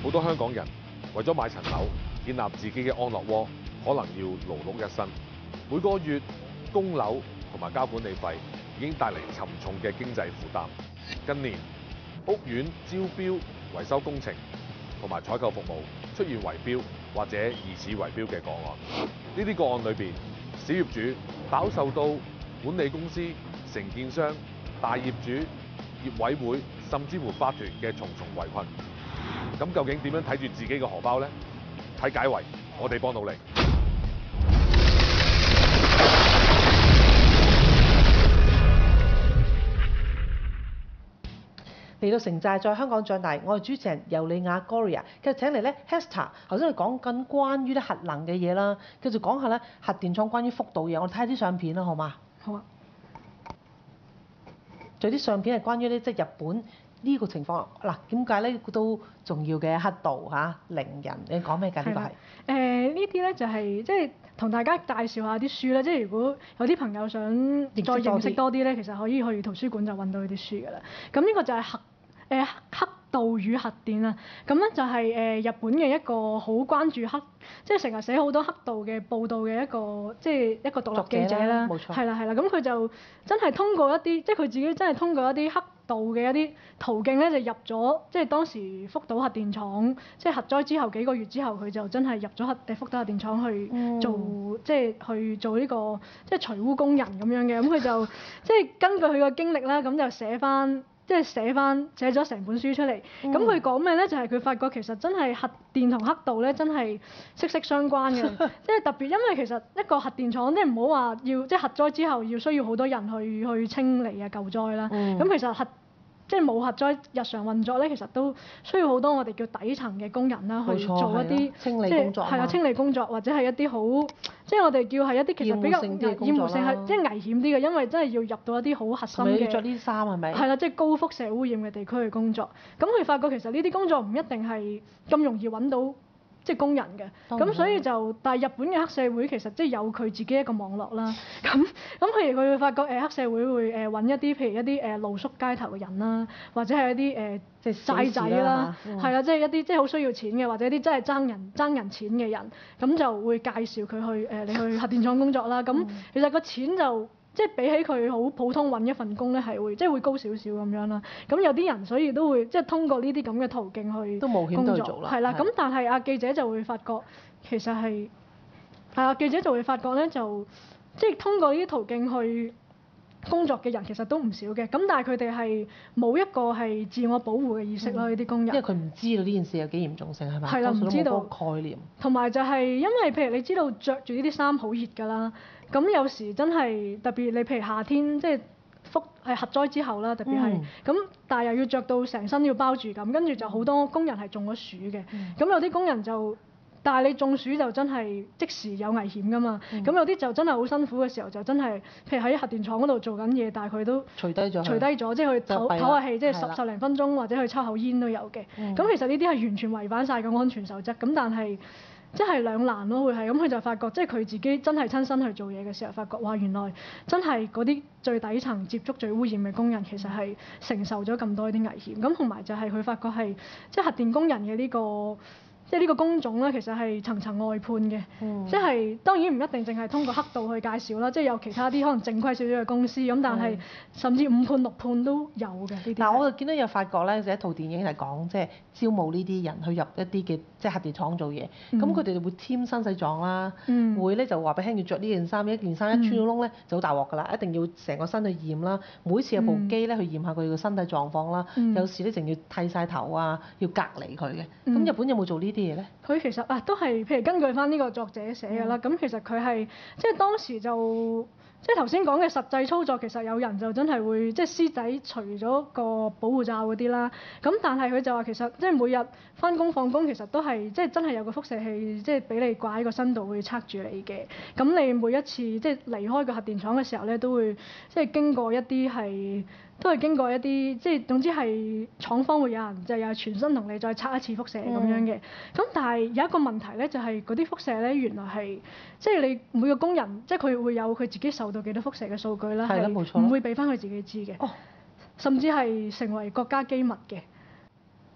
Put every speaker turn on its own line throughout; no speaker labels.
好多香港人為咗買層樓，建立自己嘅安樂窩，可能要勞碌一生。每個月供樓同埋交管理費已經帶嚟沉重嘅經濟負擔。近年屋苑招標、維修工程同埋採購服務出現圍標或者疑似圍標嘅個案。呢啲個案裏邊，小業主飽受到管理公司、承建商、大業主、業委會甚至乎法團嘅重重圍困。咁究竟點樣睇住自己嘅荷包呢？睇解圍，我哋幫到你。
嚟到城寨在香港長大，我係主持人尤利亞 Gloria， 繼續請嚟咧 Hester。頭先佢講緊關於啲核能嘅嘢啦，繼續講下咧核電廠關於福島嘢。我哋睇下啲相片啦，好嘛？
好啊。
仲有啲相片係關於咧即係日本呢個情況。嗱，點解咧都重要嘅黑道嚇零人？你講咩㗎？呢個係
呢啲咧就係即係同大家介紹下啲書啦。即係如果有啲朋友想再認識多啲咧，其實可以去圖書館就揾到呢啲書㗎啦。咁呢個就係黑道與核電啊。咁咧就係日本嘅一個好關注即係成日寫好多黑道嘅報導嘅一個獨立記者啦。
冇錯。
係啦。咁佢就真係通過一啲，即係佢自己真係通過一啲黑道嘅一啲途徑咧，就入咗即係當時福島核電廠即係核災之後幾個月之後，佢就真係入咗福島核電廠去做即係去做呢個即係除污工人咁樣嘅。咁佢就即係根據佢個經歷啦，咁就寫咗成本書出嚟。咁佢講咩咧？就係佢發覺其實真係核電同黑道咧，真係息息相關嘅。即係特別，因為其實一個核電廠即係唔好話要即係核災之後要需要好多人去清理啊救災啦。咁其實即係冇核災日常運作咧，其實都需要好多我哋叫底層嘅工人啦，去做一啲
清理工作啊。
係啊，清理工作或者係一啲好即係我哋叫係一啲其實比較厭惡性係即係危險啲嘅，因為真係要入到一啲好核心嘅。
要着呢啲衫係咪？
係啦，即係高輻射污染嘅地區去工作。咁佢發覺其實呢啲工作唔一定係咁容易揾到即係工人嘅。咁所以但係日本嘅黑社會其實即係有佢自己一個網絡啦。咁譬如佢會發覺黑社會會揾一啲譬如一啲露宿街頭嘅人啦，或者係一啲即係債仔啦，係啦，即係一啲即係好需要錢嘅，或者一啲真係爭人錢嘅人，咁就會介紹佢去你去核電廠工作啦。咁其實個錢就即係比起佢好普通揾一份工咧，係會即係會高少少咁樣啦。咁有啲人所以都會即係通過呢啲咁嘅途徑去
都冒險都去做啦。
係啦，咁但係記者就會發覺其實記者就會發覺咧，就即係通過呢啲途徑去工作嘅人其實都唔少嘅。咁但係佢哋係冇一個係自我保護嘅意識咯，呢啲工人。
因為佢唔知道呢件事有幾嚴重性係咪？
係啦，唔知道
概念。
同埋就係因為譬如你知道着住呢啲衫好熱㗎啦，咁有時真係特別你譬如夏天即係核災之後啦，特別係咁，但係又要着到成身要包住咁，跟住就好多工人係中咗暑嘅。咁有啲工人但係你中暑就真係即時有危險㗎嘛。咁有啲就真係好辛苦嘅時候，就真係譬如喺核電廠嗰度做緊嘢，但係佢都除低咗，即係去唞下氣，即係十零分鐘或者去抽口煙都有嘅。咁其實呢啲係完全違反晒個安全守則。咁但係即係兩難咯，會係咁。佢就發覺即係佢自己真係親身去做嘢嘅時候，發覺哇原來真係嗰啲最底層接觸最污染嘅工人，其實係承受咗咁多啲危險。咁同埋就係佢發覺係即係核電工人嘅呢個工種咧，其實係層層外判嘅。即係當然唔一定淨係通過黑道去介紹啦，即係有其他啲可能正規少少嘅公司咁，但係甚至5判6判都有嘅呢啲。
嗱，我就見到有法國咧，就一套電影係講即係招募呢啲人去入一啲嘅即係核電廠做嘢。咁佢哋就會添新洗狀啦，會咧就話俾聽要着呢件衫，一件衫一穿咗窿咧就好大鑊㗎啦，一定要成個身去驗啦。每次有部機咧去驗下佢個身體狀況啦，有時咧仲要剃晒頭啊，要隔離佢嘅。咁日本有冇做呢啲嘢咧？
佢其實都係譬如根據翻呢個作者寫嘅啦。咁其實佢係即係當時就即係頭先講嘅實際操作，其實有人就真係會即係屍仔除咗個保護罩嗰啲啦。咁但係佢就話其實即係每日翻工放工其實都係即係真係有個輻射器即係俾你掛喺個身度會測住你嘅。咁你每一次即係離開個核電廠嘅時候咧，都會即係經過一啲即係總之係廠方會有人就又係全身同你再測一次輻射咁樣嘅。咁但係有一個問題咧，就係嗰啲輻射咧原來係即係你每個工人即係佢會有佢自己受到幾多輻射嘅數據啦，係唔會俾翻佢自己知嘅。甚至係成為國家機密嘅。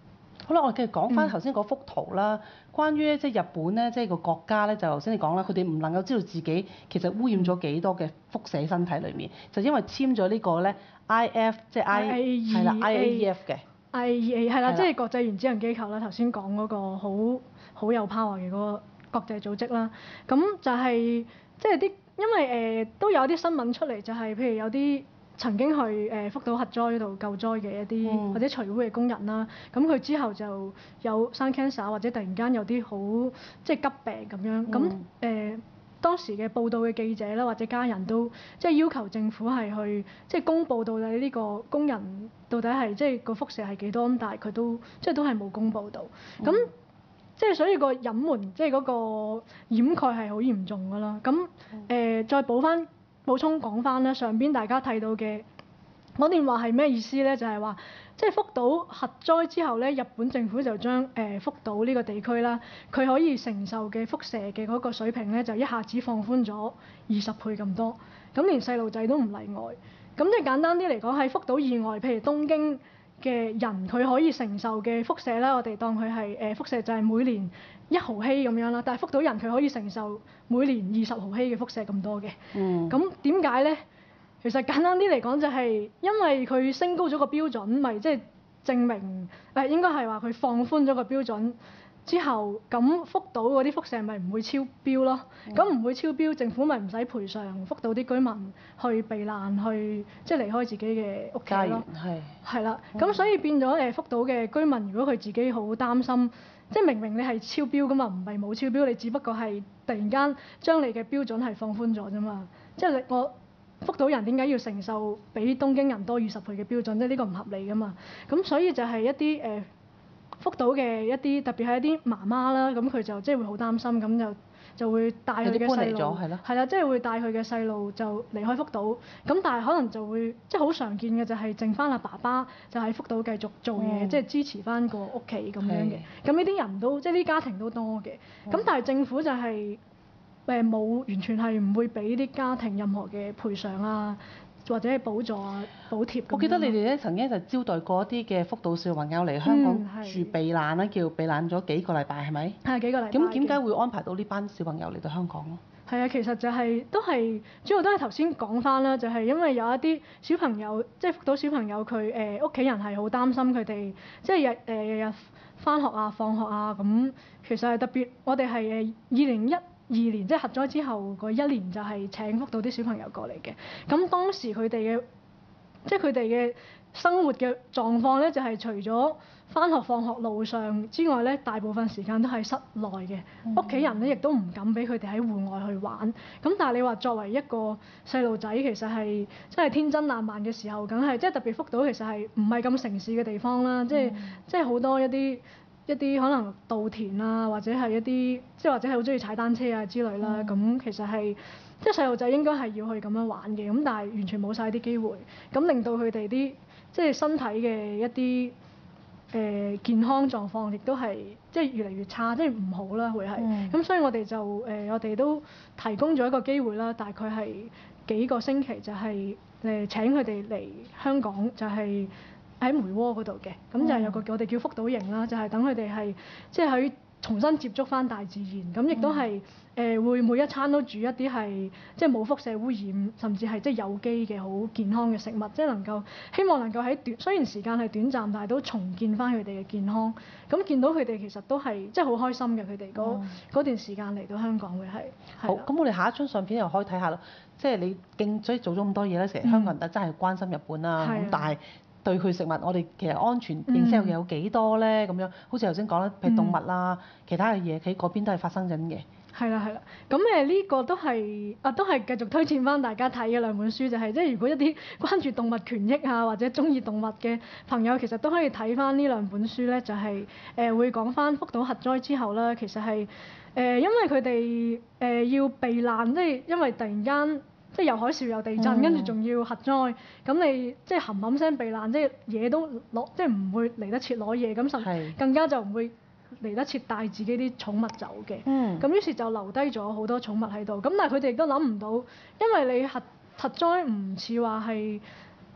好啦，我哋繼續講翻頭先嗰幅圖啦。關於即係日本咧，即係個國家咧，就頭先你講啦，佢哋唔能夠知道自己其實污染咗幾多嘅輻射喺身體裏面，就因為簽咗呢個咧 IF 即係 係啦 IAEF 嘅。
IAEA 係啦，即係國際原子能機構啦。頭先講嗰個好有 power 嘅嗰個國際組織啦。咁就係即係啲，因為都有啲新聞出嚟，就係譬如有啲曾經去福島核災嗰度救災嘅一啲或者除污嘅工人啦，咁佢之後就有生 cancer 或者突然間有啲好即係急病咁樣，咁當時嘅報道嘅記者啦或者家人都即係要求政府係去即係公佈到底呢個工人到底係即係個輻射係幾多，咁但係佢都即係都係冇公佈到，咁即係所以個隱瞞即係嗰個掩蓋係好嚴重㗎啦，咁再補充講翻咧，上邊大家睇到嘅嗰段話係咩意思咧？就係話，即係福島核災之後咧，日本政府就將福島呢個地區啦，佢可以承受嘅輻射嘅嗰個水平咧，就一下子放寬咗20倍咁多，咁連細路仔都唔例外。咁即係簡單啲嚟講，喺福島以外，譬如東京嘅人佢可以承受嘅輻射咧，我哋當佢係輻射就係每年1毫希咁樣啦，但係福島人佢可以承受每年20毫希嘅輻射咁多嘅。咁點解咧？其實簡單啲嚟講，就係因為佢升高咗個標準，咪即係證明應該係話佢放寬咗個標準之後，咁福島嗰啲輻射咪唔會超標咯。咁唔會超標，政府咪唔使賠償福島啲居民去避難，去即係離開自己嘅屋企咯。係啦，咁所以變咗福島嘅居民，如果佢自己好擔心，即係明明你係超標噶嘛，唔係冇超標，你只不過係突然間將你嘅標準係放寬咗啫嘛。即係我福島人點解要承受比東京人多20倍嘅標準？即係呢個唔合理噶嘛。咁所以就係一啲福島嘅一啲特別係一啲媽媽啦，咁佢就即係會好擔心，咁就會帶佢嘅細路係啦，即係會帶佢嘅細路就離開福島。咁但係可能就會即係好常見嘅就係剩翻阿爸爸就喺福島繼續做嘢，即係支持翻個屋企咁樣嘅。咁呢啲人都即係啲家庭都多嘅。咁但係政府就係冇完全係唔會俾啲家庭任何嘅賠償啊，或者係補助啊、補貼。我
記得你哋咧曾經就招待過一啲嘅福島小朋友嚟香港住避難啦，叫避難咗幾個禮拜係咪？
係幾個禮拜。
咁點解會安排到呢班小朋友嚟到香港咯？
係啊，其實就係都係主要都係頭先講翻啦，就係因為有一啲小朋友，即係福島小朋友佢屋企人係好擔心佢哋，即係日日返學啊、放學啊咁。其實係特別，我哋係2012年即係核災之後嗰1年就係請福島啲小朋友過嚟嘅。咁當時佢哋嘅即係佢哋嘅生活嘅狀況咧，就係除咗返學放學路上之外咧，大部分時間都係室內嘅。屋企人咧亦都唔敢俾佢哋喺戶外去玩。咁但係你話作為一個細路仔，其實係真係天真爛漫嘅時候，梗係即係特別福島其實係唔係咁城市嘅地方啦。即係好多一啲可能稻田啊，或者係一啲即係或者係好中意踩單車啊之類啦。咁其實係即係細路仔應該係要去咁樣玩嘅。咁但係完全冇晒啲機會，咁令到佢哋啲即係身體嘅一啲健康狀況亦都係即係越嚟越差，即係唔好啦，會係。咁所以我哋就我哋都提供咗一個機會啦，大概係幾個星期就係請佢哋嚟香港，就係喺梅窩嗰度嘅。咁就係有個我哋叫福島營啦，就係等佢哋係即係喺重新接觸返大自然。咁亦都係會每一餐都煮一啲係即係冇輻射污染，甚至係即係有機嘅好健康嘅食物，即係希望能夠喺雖然時間係短暫，但係都重建返佢哋嘅健康。咁見到佢哋其實都係即係好開心嘅，佢哋嗰段時間嚟到香港會係。
好，咁我哋下一張相片又可以睇下咯。即係你所以做咗咁多嘢咧，成日香港人真係關心日本啦。咁但係對佢食物，我哋其實安全認識又有幾多咧？咁樣好似頭先講啦，譬如動物啦，其他嘅嘢喺嗰邊都係發生緊嘅。
係啦，咁呢個都係繼續推薦翻大家睇嘅兩本書，就係即係如果一啲關注動物權益啊或者中意動物嘅朋友，其實都可以睇翻呢兩本書咧，就係會講翻福島核災之後啦，其實係因為佢哋要避難，即係因為突然間即係又海嘯又地震，跟住仲要核災，咁你即係冚聲避難，即係嘢都即係唔會嚟得切攞嘢，咁更加就唔會嚟得切帶自己啲寵物走嘅。咁於是就留低咗好多寵物喺度。咁但係佢哋亦都諗唔到，因為你核災唔似話係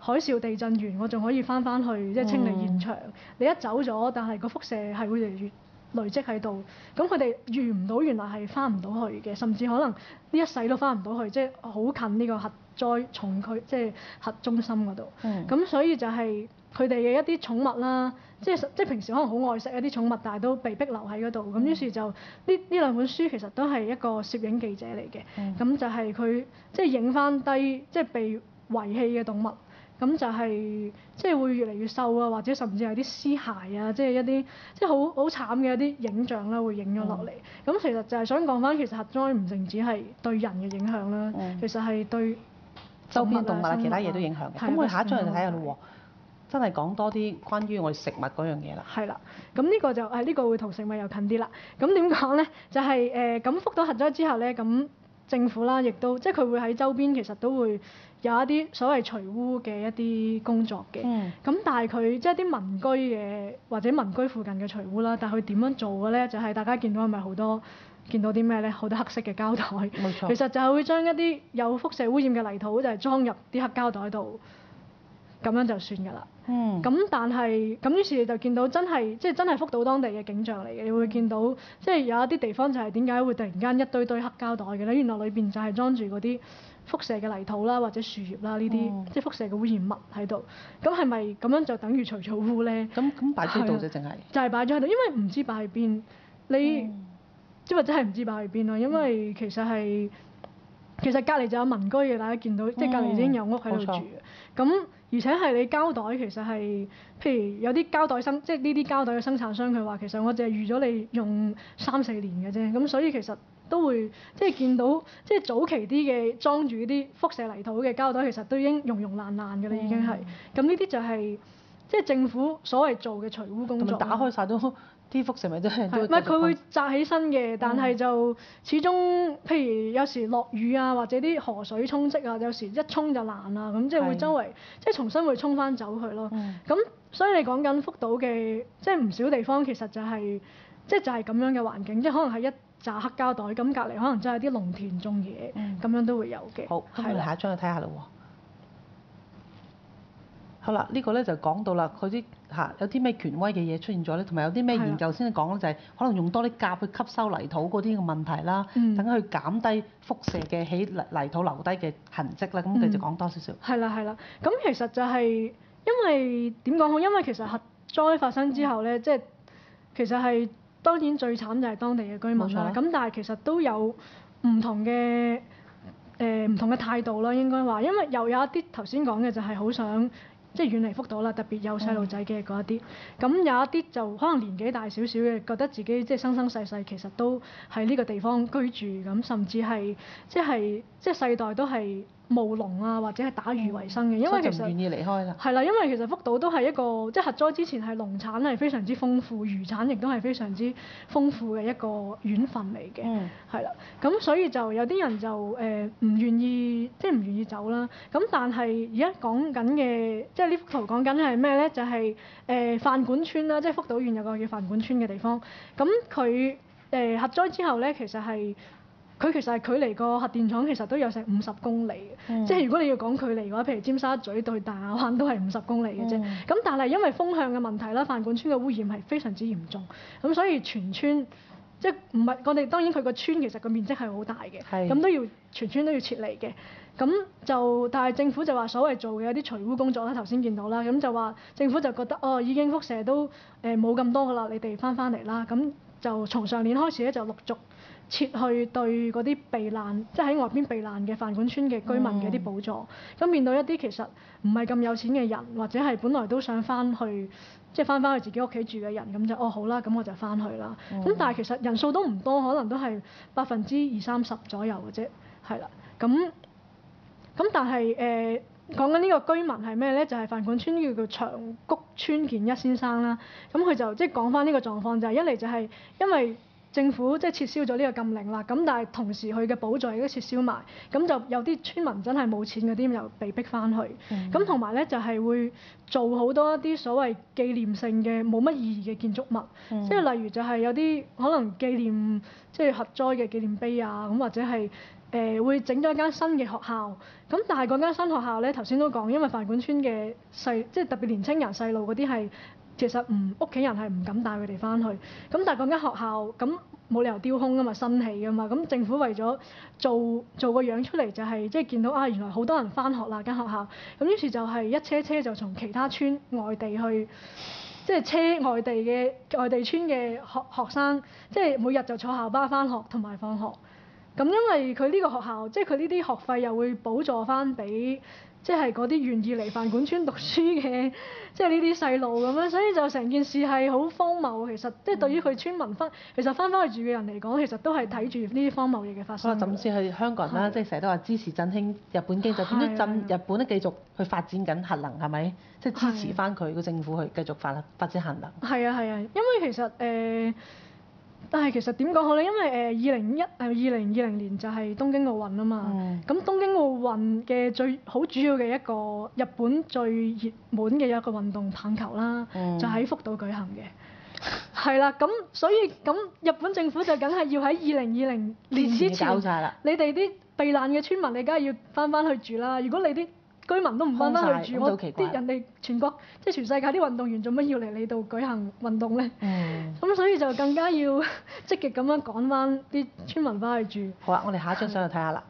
海嘯地震完，我仲可以翻去即係清理現場。你一走咗，但係個輻射係會越嚟越累積喺度，咁佢哋預唔到原來係翻唔到去嘅，甚至可能呢一世都翻唔到去，即係好近呢個核災重區，即係核中心嗰度。咁所以就係佢哋嘅一啲寵物啦，即係平時可能好愛惜一啲寵物，但係都被逼留喺嗰度。咁於是就呢兩本書其實都係一個攝影記者嚟嘅，咁就係佢即係影翻低即係被遺棄嘅動物。咁就係即係會越嚟越瘦啊，或者甚至係啲屍骸啊，即係一啲即係好慘嘅一啲影像啦，會影咗落嚟。咁其實就係想講翻，其實核災唔淨止係對人嘅影響啦，其實係對
周邊動物啊、其他嘢都影響嘅。咁我哋下一章就睇下咯喎，真係講多啲關於我哋食物嗰樣嘢啦。
係啦，咁呢個就呢個會同食物又近啲啦。咁點講咧？就係咁福島核災之後咧，咁政府啦，亦都即係佢會喺周邊其實都會有一啲所謂除污嘅一啲工作嘅。咁但係佢即係啲民居嘅或者民居附近嘅除污啦，但係佢點樣做嘅咧？就係大家見到係咪好多見到啲咩咧？好多黑色嘅膠袋。冇錯。其實就係會將一啲有輻射污染嘅泥土就係裝入啲黑膠袋度，咁樣就算㗎啦。咁但係咁於是就見到真係福島當地嘅景象嚟嘅，你會見到即係有一啲地方就係點解會突然間一堆堆黑膠袋嘅咧？原來裏邊就係裝住嗰啲輻射嘅泥土啦，或者樹葉啦呢啲即係輻射嘅污染物喺度。咁係咪咁樣就等於除咗污咧？
咁擺咗喺度啫，淨係
就係擺咗喺度，因為唔知擺喺邊，你即係真係唔知擺喺邊咯。因為其實隔離就有民居嘅，大家見到即係隔離已經有屋喺度住嘅。咁而且係你膠袋其實係，譬如有啲膠袋即係呢啲膠袋嘅生產商，佢話其實我淨係預咗你用3-4年嘅啫，咁所以其實都會即係見到即係早期啲嘅裝住啲輻射泥土嘅膠袋，其實都已經溶爛㗎啦，已經係。咁呢啲就係即係政府所謂做嘅除污工作。
打開晒都啲輻射咪真係都
唔係佢會紮起身嘅，但係就始終譬如有時落雨啊，或者啲河水沖積啊，有時一沖就爛啊，咁即係會周圍即係重新會沖翻走佢咯。咁所以你講緊福島嘅即係唔少地方其實就係即係就係咁樣嘅環境，即係可能係一紮黑膠袋，咁隔離可能真係啲農田種嘢，咁樣都會有嘅。
好，咁我哋下一張去睇下啦喎。好啦，呢個咧就講到啦，佢啲有啲咩權威嘅嘢出現咗咧，同埋有啲咩研究先講咧，就係可能用多啲甲去吸收泥土嗰啲嘅問題啦，等佢減低輻射嘅喺泥土留低嘅痕跡啦。咁繼續講多少少。
係啦，咁其實就係因為點講好？因為其實核災發生之後咧，即係其實係當然最慘就係當地嘅居民啦。咁但係其實都有唔同嘅態度啦，應該話，因為又有一啲頭先講嘅就係好想即係遠離福島啦，特別有細路仔嘅嗰一啲，咁有一啲就可能年紀大少少嘅，覺得自己即係生生世世其實都喺呢個地方居住，咁甚至係即係世代都係務農啊，或者係打魚為生嘅，因為其實
唔願意離開啦。
係啦，因為其實福島都係一個即係核災之前係農產係非常之豐富，漁產亦都係非常之豐富嘅一個縣份嚟嘅，係啦，咁所以就有啲人就唔願意走啦。咁但係而家講緊嘅即係呢幅圖講緊係咩咧？就係飯館村啦，即係福島縣有個叫飯館村嘅地方。咁佢核災之後咧，佢其實係距離個核電廠其實都有成50公里嘅，即係如果你要講距離嘅話，譬如尖沙咀對大亞灣都係50公里嘅啫。咁但係因為風向嘅問題啦，飯館村嘅污染係非常之嚴重，咁所以全村即係唔係我哋當然佢個村其實個面積係好大嘅，咁都要全村都要撤離嘅。咁就但係政府就話所謂做嘅一啲除污工作啦，頭先見到啦，咁就話政府就覺得已經輻射都冇咁多㗎啦，你哋翻嚟啦。咁就從上年開始咧就陸續撤去對嗰啲避難，即係喺外邊避難嘅飯館村嘅居民嘅一啲補助。咁面對一啲其實唔係咁有錢嘅人，或者係本來都想翻去，即係翻去自己屋企住嘅人，咁就好啦，咁我就翻去啦。咁但係其實人數都唔多，可能都係20-30%左右嘅啫，係啦。咁但係講緊呢個居民係咩咧？就係飯館村叫做長谷川健一先生啦。咁佢就即係講翻呢個狀況，就係一嚟就係因為政府即係撤銷咗呢個禁令啦，咁但係同時佢嘅補助亦都撤銷埋，咁就有啲村民真係冇錢嗰啲又被逼翻去，咁同埋咧就係會做好多一啲所謂紀念性嘅冇乜意義嘅建築物，即係例如就係有啲可能紀念即係核災嘅紀念碑啊，咁或者係會整咗一間新嘅學校，咁但係嗰間新學校咧頭先都講，因為飯館村嘅即係特別年青人細路嗰啲係其實屋企人係唔敢帶佢哋翻去，咁但係嗰間學校咁冇理由丟空噶嘛，新起噶嘛，咁政府為咗做個樣出嚟就係即係見到啊原來好多人翻學啦間學校，咁於是就係一車車就從其他村外地去。即係車外地村嘅學生，即係每日就坐校巴翻學同埋放學。咁因為佢呢個學校，即係佢呢啲學費又會補助翻俾，即係嗰啲願意嚟飯館村讀書嘅，即係呢啲細路咁樣，所以就成件事係好荒謬。其實即係對於佢村民其實翻去住嘅人嚟講，其實都係睇住呢啲荒謬嘢嘅發生。
甚至係香港人啦，即係成日都話支持振興日本經濟，點都日本都繼續去發展緊核能係咪？即係支持翻佢個政府去繼續發展核能。
係啊，因為其實但係其實點講好咧？因為2020年就係東京奧運啊嘛。咁東京奧運嘅最好主要嘅一個日本最熱門嘅一個運動棒球啦，就喺福島舉行嘅。係啦，咁所以咁日本政府就梗係要喺2020年之前，你哋啲避難嘅村民，你梗係要翻去住啦。如果你啲居民都唔翻去住，啲人哋全國即係全世界啲運動員做乜要嚟你度舉行運動咧？咁所以就更加要積極咁樣趕翻啲村民翻去住。
好啊，我哋下一張相去睇下啦。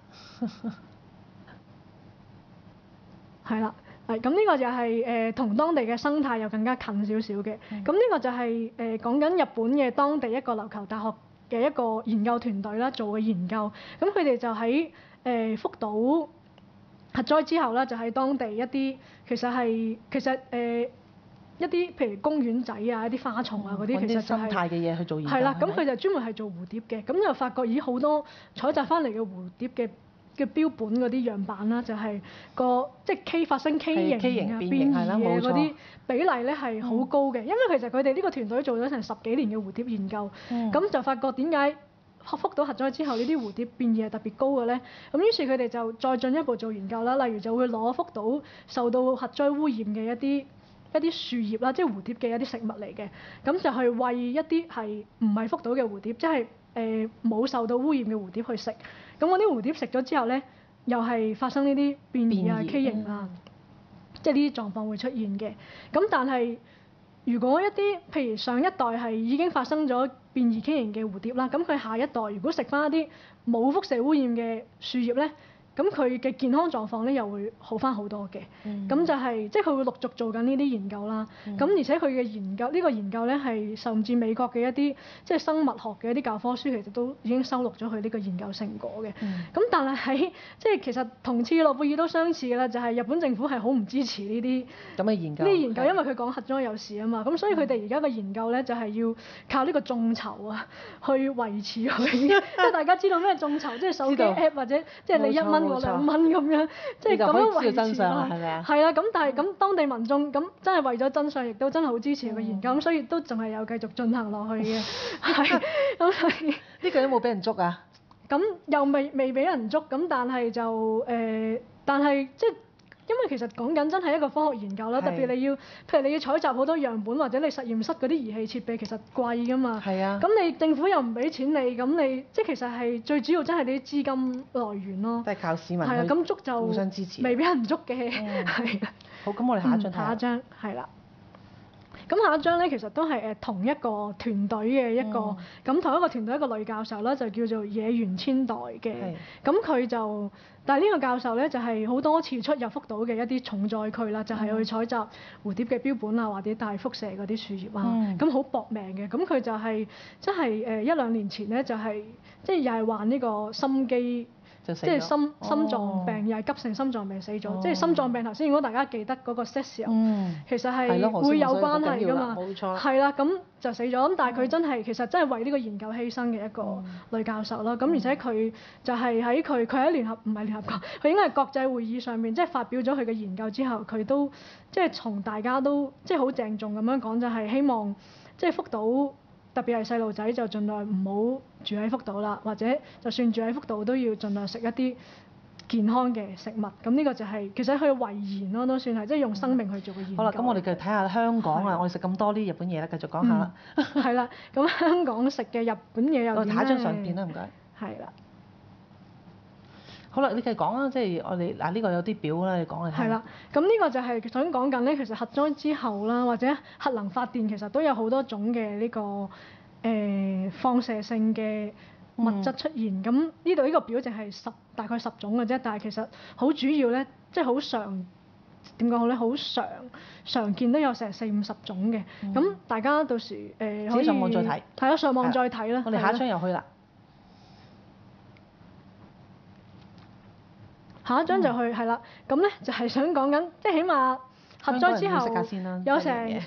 係啦，咁呢個就係同當地嘅生態又更加近少少嘅。咁呢個就係講緊日本嘅當地一個琉球大學嘅一個研究團隊啦做嘅研究。咁佢哋就喺福島核災之後啦，就喺當地一啲其實一啲譬如公園仔啊、一啲花叢啊嗰啲，其實就係
生態嘅嘢去做研究。
係啦，咁佢就專門係做蝴蝶嘅，咁就發覺咦好多採集翻嚟嘅蝴蝶嘅標本嗰啲樣板啦，就係即係發生畸形啊、變異嘅嗰啲比例咧係好高嘅，因為其實佢哋呢個團隊做咗成10幾年嘅蝴蝶研究，咁就發覺點解福島核災之後呢啲蝴蝶變異係特別高嘅咧？咁於是佢哋就再進一步做研究啦，例如就會攞福島受到核災污染嘅一啲樹葉啦，即係蝴蝶嘅一啲食物嚟嘅，咁就去餵一啲係唔係福島嘅蝴蝶，即係冇受到污染嘅蝴蝶去食。咁嗰啲蝴蝶食咗之後咧，又係發生呢啲變異啊、畸形啊，即係呢啲狀況會出現嘅。咁但係如果一啲譬如上一代係已經發生咗變異畸形嘅蝴蝶啦，咁佢下一代如果食翻一啲冇輻射污染嘅樹葉咧，咁佢嘅健康狀況咧又會好翻好多嘅。咁就係即係佢會陸續做緊呢啲研究啦。咁而且佢嘅呢個研究咧係甚至美國嘅一啲即係生物學嘅一啲教科書，其實都已經收錄咗佢呢個研究成果嘅。咁但係即係其實同切爾諾貝爾都相似嘅啦，就係日本政府係好唔支持呢啲
咁嘅研究。
呢啲研究因為佢講核災有事啊嘛，咁所以佢哋而家嘅研究咧就係要靠呢個眾籌啊去維持佢。即係大家知道咩眾籌，即係手機 app 或者即係你1蚊我2蚊咁樣，即係咁樣維持咯。係啊，咁但係咁當地民眾咁真係為咗真相，亦都真係好支持佢研究，咁所以都仲係有繼續進行落去嘅。係咁所以
呢個有冇俾人捉啊？
咁又未俾人捉，咁但係就但係即係因為其實講緊真係一個科學研究啦，特別譬如你要採集好多樣本，或者你實驗室嗰啲儀器設備其實貴㗎嘛。係啊。咁你政府又唔俾錢你，咁你即係其實係最主要真係啲資金來源咯。
都係靠市民。
係啊，咁捉就
互相支持。
未俾人捉嘅。係啊。
好，咁我哋下一張睇下。
下一張係啦。咁下一張咧，其實都係同一個團隊嘅一個，咁同一個團隊一個女教授啦，就叫做野原千代嘅。咁佢就，但係呢個教授咧就係好多次出入福島嘅一啲重災區啦，就係去採集蝴蝶嘅標本啊，或者帶輻射嗰啲樹葉啊，咁好搏命嘅。咁佢就係即係1-2年前咧，就係即係又係患呢個心肌。即係心臟病，又係急性心臟病死咗。即係心臟病頭先，如果大家記得嗰個 cesium，其實係會有關係㗎嘛。冇錯。係啦，咁就死咗。咁但係佢其實真係為呢個研究犧牲嘅一個女教授啦。咁而且佢就係喺佢喺唔係聯合國，佢應該係國際會議上面即係發表咗佢嘅研究之後，佢都即係從大家都即係好鄭重咁樣講，就係希望即係福島。特別係細路仔就盡量唔好住喺福島啦，或者就算住喺福島都要盡量食一啲健康嘅食物。咁呢個就係其實佢嘅遺言咯，都算係即係用生命去做嘅研究。
好啦，咁我哋繼續睇下香港啊，我哋食咁多啲日本嘢啦，繼續講下啦。
係啦，咁香港食嘅日本嘢又點咧？
我睇下張相片啦，唔該。
係啦。
好啦，你繼續講啦，即係我哋嗱呢個有啲表啦，你講嚟聽。
係啦，咁呢個就係想講緊咧，其實核災之後啦，或者核能發電其實都有好多種嘅呢個放射性嘅物質出現。咁呢度呢個表淨係大概10種嘅啫，但係其實好主要咧，即係好點講好咧，好常見都有成40-50種嘅。咁大家到時可以
上網再睇。
係啊，上網再睇啦。
我哋下一張又去啦。
下一張就去係啦，咁咧就係想講緊，即係起碼核災之後有成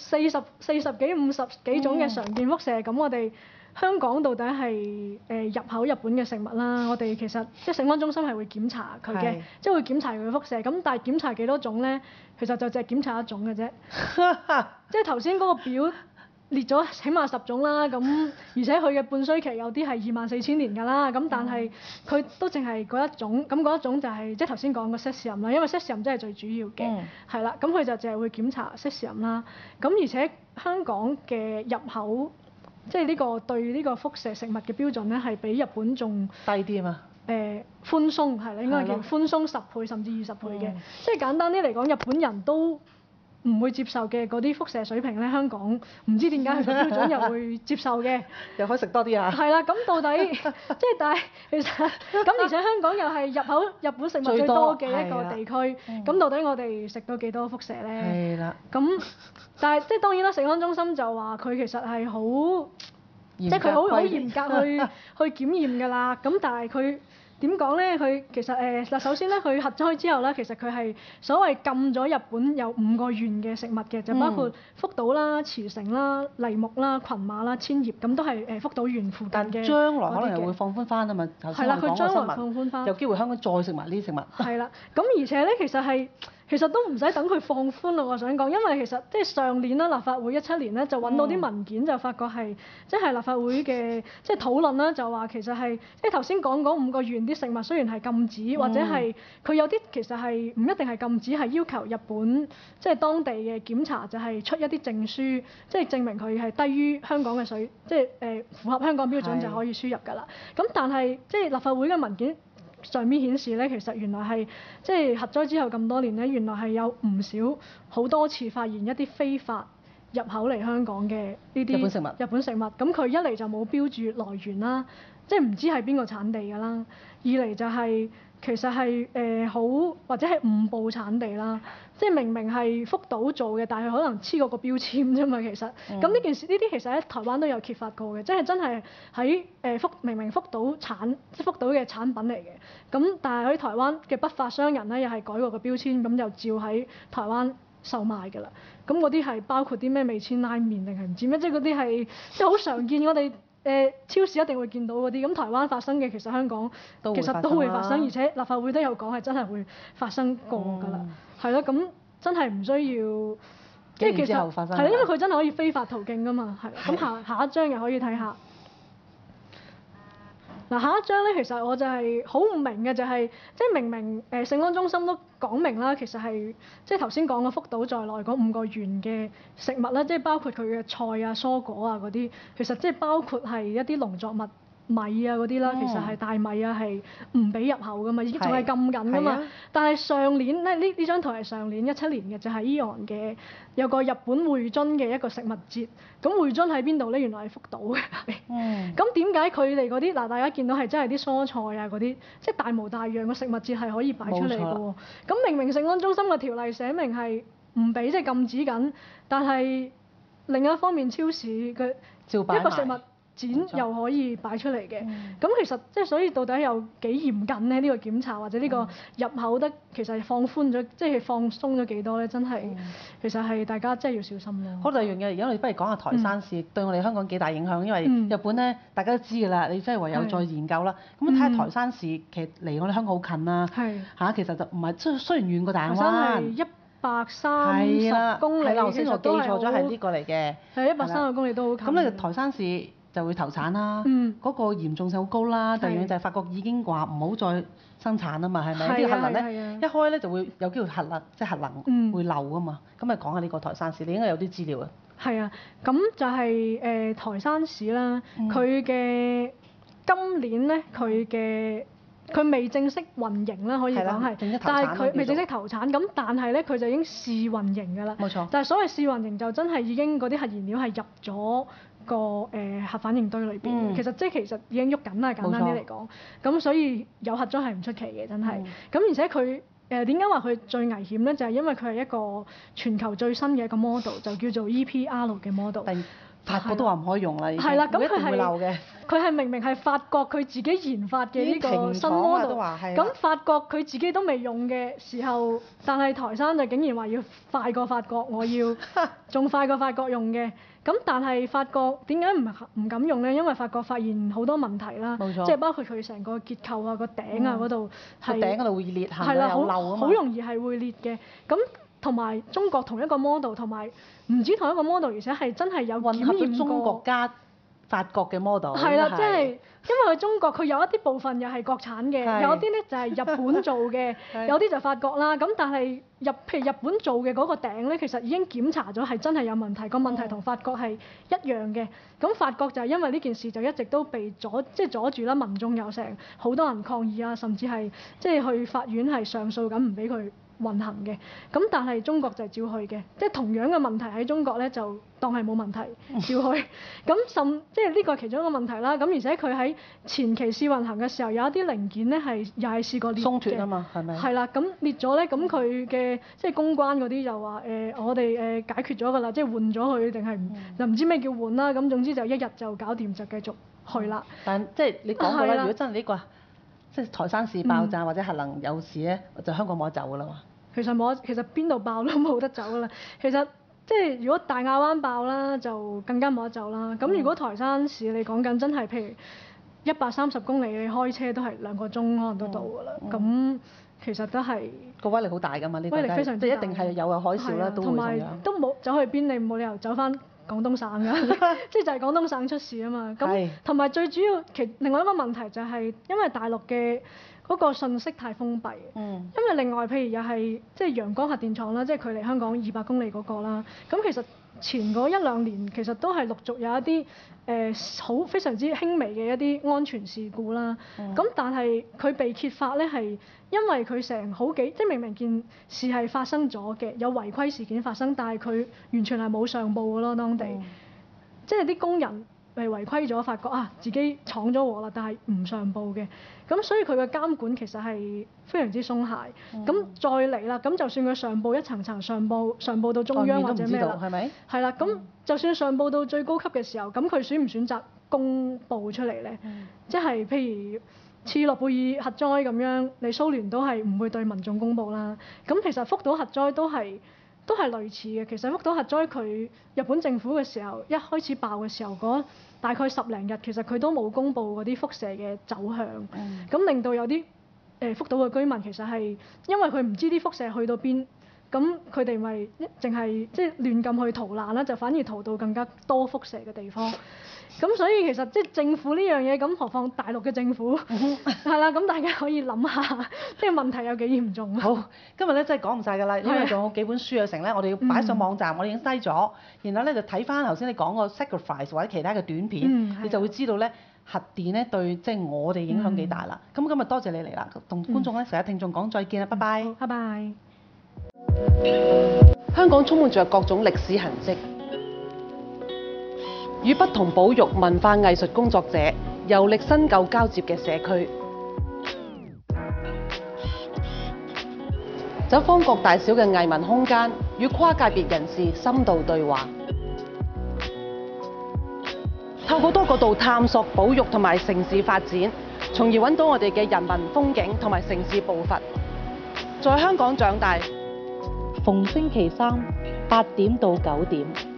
40幾50幾種嘅常見輻射，咁我哋香港到底係入口日本嘅食物啦，我哋其實即係食安中心係會檢查佢嘅，即係會檢查佢嘅輻射，咁但係檢查幾多種咧？其實就淨係檢查一種嘅啫，即係頭先嗰個表列咗起碼10種啦，咁而且佢嘅半衰期有啲係24,000年㗎啦，咁但係佢都淨係嗰一種，咁嗰一種就係即係頭先講個 cesium 啦，因為 cesium 真係最主要嘅，係啦，咁佢就淨係會檢查 cesium啦，咁而且香港嘅入口即係呢個對呢個輻射食物嘅標準咧，係比日本仲
低啲啊嘛。
寬鬆係啦，應該叫寬鬆10倍甚至20倍嘅，即係簡單啲嚟講，日本人都唔會接受嘅嗰啲輻射水平咧，香港唔知點解佢個標準又會接受嘅，
又可以食多啲啊！
係啦，咁到底即係但係其實咁，而且香港又係入口日本食物最多嘅一個地區，咁到底我哋食到幾多輻射咧？係啦。咁但係即係當然啦，食安中心就話佢其實係好，即係佢好嚴格去檢驗㗎啦。咁但係佢點講咧？佢其實嗱，首先咧，佢核災之後咧，其實佢係所謂禁咗日本有5個縣嘅食物嘅，就包括福島啦、茨城啦、櫪木啦、群馬啦、千葉，咁都係福島縣附近嘅。
但將來可能又會放寬翻啊嘛，頭先我講個新聞。係啦，佢將來放寬翻，有機會香港再食埋呢啲食物。
係啦，咁而且咧，其實都唔使等佢放寬咯，我想講，因為其實即係上年啦，立法會17年咧就揾到啲文件就發覺係即係立法會嘅即係討論啦，就話其實係即係頭先講嗰5個縣啲食物雖然係禁止，或者係佢有啲其實係唔一定係禁止，係要求日本即係當地嘅檢查就係出一啲證書，即係證明佢係低於香港嘅水，即係符合香港標準就可以輸入㗎啦。咁但係即係立法會嘅文件上面顯示咧，其實原來係即係核災之後咁多年咧，原來係有唔少好多次發現一啲非法入口嚟香港嘅呢啲日本食物。咁佢一嚟就冇標注來源啦，即係唔知係邊個產地㗎啦；二嚟就係其實係好或者係誤報產地啦，即係明明係福島做嘅，但係可能黐過個標籤啫嘛。其實咁呢件事呢啲其實喺台灣都有揭發過嘅，即係真係喺明明福島即係福島嘅產品嚟嘅，咁但係喺台灣嘅不法商人咧又係改過個標籤，咁就照喺台灣售賣㗎啦。咁嗰啲係包括啲咩味千拉麵定係唔知咩，即係嗰啲係即係好常見我哋超市一定會見到嗰啲，咁台灣發生嘅其實香港其實都會發生，而且立法會都有講係真係會發生過㗎啦，係咯，咁真係唔需要，即係其實係咯，因為佢真係可以非法途徑㗎嘛，係。咁下一張又可以睇下。嗱，下一張咧，其實我就係好唔明嘅，就係即係明明食安中心都講明啦，其實係即係頭先講嘅福島在內嗰5個縣嘅食物啦，即係包括佢嘅菜啊、蔬果啊嗰啲，其實即係包括係一啲農作物。米啊嗰啲啦，其實係大米啊係唔俾入口噶嘛，已經仲係禁緊噶嘛。但係上年咧，呢張圖係上年17年嘅，就係AEON嘅有個日本匯樽嘅一個食物節。咁匯樽喺邊度咧？原來係福島嘅。咁點解佢哋嗰啲嗱，大家見到係真係啲蔬菜啊嗰啲，即係大模大樣嘅食物節係可以擺出嚟嘅喎。咁明明食安中心嘅條例寫明係唔俾，即係禁止緊，但係另一方面超市嘅一個食物展又可以擺出嚟嘅，咁其實即係所以到底有幾嚴謹咧？呢個檢查或者呢個入口得其實放寬咗，即係放鬆咗幾多咧？真係其實係大家真係要小心咯。
好，第二樣嘢，而家我哋不如講下台山市對我哋香港幾大影響，因為日本咧大家都知㗎啦，你真係唯有再研究啦。咁睇下台山市其實離我哋香港好近啦，嚇其實就唔係雖然遠過大灣。
130公里，
係啦，頭先我記錯咗係呢個嚟嘅。
係130公里都好近。
咁咧台山市就會投產啦，嗰個嚴重性好高啦。第二樣就係法國已經話唔好再生產啊嘛，係咪？呢個核能咧一開咧就會有機會即係核能會漏啊嘛。咁咪講下呢個台山市，你應該有啲資料啊。
係啊，咁就係台山市啦，佢嘅今年咧佢嘅佢未正式運營啦，可以講係，但係佢未正式投產咁，但係咧佢就已經試運營㗎啦。
冇錯。
但係所謂試運營就真係已經嗰啲核燃料係入咗個核反應堆裏邊，其實已經喐緊啦，簡單啲嚟講。咁所以有核災係唔出奇嘅，真係。咁而且佢點解話佢最危險咧？就係因為佢係一個全球最新嘅一個 model， 就叫做 EPR 嘅 model。
法國都話唔可以用啦，
係啦，咁
一定會漏嘅。
佢係明明係法國佢自己研發嘅呢個新 model， 咁法國佢自己都未用嘅時候，但係台山就竟然話要快過法國，我要仲快過法國用嘅。咁但係法國點解唔敢用咧？因為法國發現好多問題啦，即係包括佢成個結構啊、個頂啊嗰度係
頂嗰度會裂痕，
係啦，
有漏啊嘛，
好容易係會裂嘅。咁同埋中國同一個 model， 同埋唔止同一個 model， 而且係真係有
混合咗中國加法國嘅 model。
係啦，即係因為佢中國佢有一啲部分又係國產嘅，有啲咧就係日本做嘅，有啲就法國啦。咁但係譬如日本做嘅嗰個頂咧，其實已經檢查咗係真係有問題，個問題同法國係一樣嘅。咁法國就係因為呢件事就一直都被阻住啦，民眾有成好多人抗議啊，甚至係即係去法院係上訴緊，唔俾佢運行嘅。咁但係中國就係照去嘅，即係同樣嘅問題喺中國咧就當係冇問題照去。咁即係呢個係其中一個問題啦。咁而且佢喺前期試運行嘅時候，有一啲零件咧又係試過裂嘅。鬆脱啊嘛，係咪？係啦，咁裂咗咧，咁佢嘅即係公關嗰啲就話我哋解決咗㗎啦，即係換咗佢定係就唔知咩叫換啦。咁總之就一日就搞掂就繼續去啦。
但即係你講過啦，如果真係呢個即係台山市爆炸或者核能有事咧，就香港冇得走㗎啦嘛。其
實邊度爆都冇得走㗎啦。其實即係如果大亞灣爆啦，就更加冇得走啦。咁如果台山市你講緊真係譬如130公里，你開車都係2個鐘可能都到㗎啦。咁其實都係
個威力好大㗎嘛，呢個
威力非常之大，
一定係有海嘯啦，都會咁樣。同埋
都冇走去邊，你冇理由走翻廣東省㗎，即係就係廣東省出事啊嘛。咁同埋最主要另外一個問題就係因為大陸嘅嗰個信息太封閉。因為另外譬如又係即係陽江核電廠啦，即係距離香港200公里嗰個啦。咁其實前嗰1-2年其實都係陸續有一啲非常之輕微嘅一啲安全事故啦。咁但係佢被揭發咧係因為佢成好幾即係明明件事係發生咗嘅，有違規事件發生，但係佢完全係冇上報㗎咯，當地。即係啲工人係違規咗，發覺自己闖咗禍啦，但係唔上報嘅。咁所以佢嘅監管其實係非常之鬆懈。咁再嚟啦，咁就算佢上報一層層上報到中央或者咩啦，係咪？係啦，咁就算上報到最高級嘅時候，咁佢選唔選擇公佈出嚟咧？即係譬如切爾諾貝爾核災咁樣，你蘇聯都係唔會對民眾公佈啦。咁其實福島核災都係類似嘅。其實福島核災佢日本政府嘅時候一開始爆嘅時候嗰大概10零日，其實佢都冇公佈嗰啲輻射嘅走向，咁令到有啲福島嘅居民其實係因為佢唔知啲輻射去到邊，咁佢哋咪淨係即係亂咁去逃難啦，就反而逃到更加多輻射嘅地方。咁所以其實即係政府呢樣嘢，咁何況大陸嘅政府係啦，咁大家可以諗下呢個問題有幾嚴重。
好，今日咧真係講唔晒㗎啦，因為仲有幾本書啊成咧，我哋要擺上網站，我哋已經篩咗，然後咧就睇翻頭先你講個 sacrifice 或者其他嘅短片，你就會知道咧核電咧對即係我哋影響幾大啦。咁今日多謝你嚟啦，同觀眾咧成日聽眾講再見啦，拜拜。
拜拜。
香港充滿着各種歷史痕跡。與不同保育文化藝術工作者遊歷新舊交接嘅社區，走訪各大小嘅藝文空間，與跨界別人士深度對話，透過多角度探索保育同埋城市發展，從而揾到我哋嘅人文風景同埋城市步伐。在香港長大，
逢星期三8點到9點。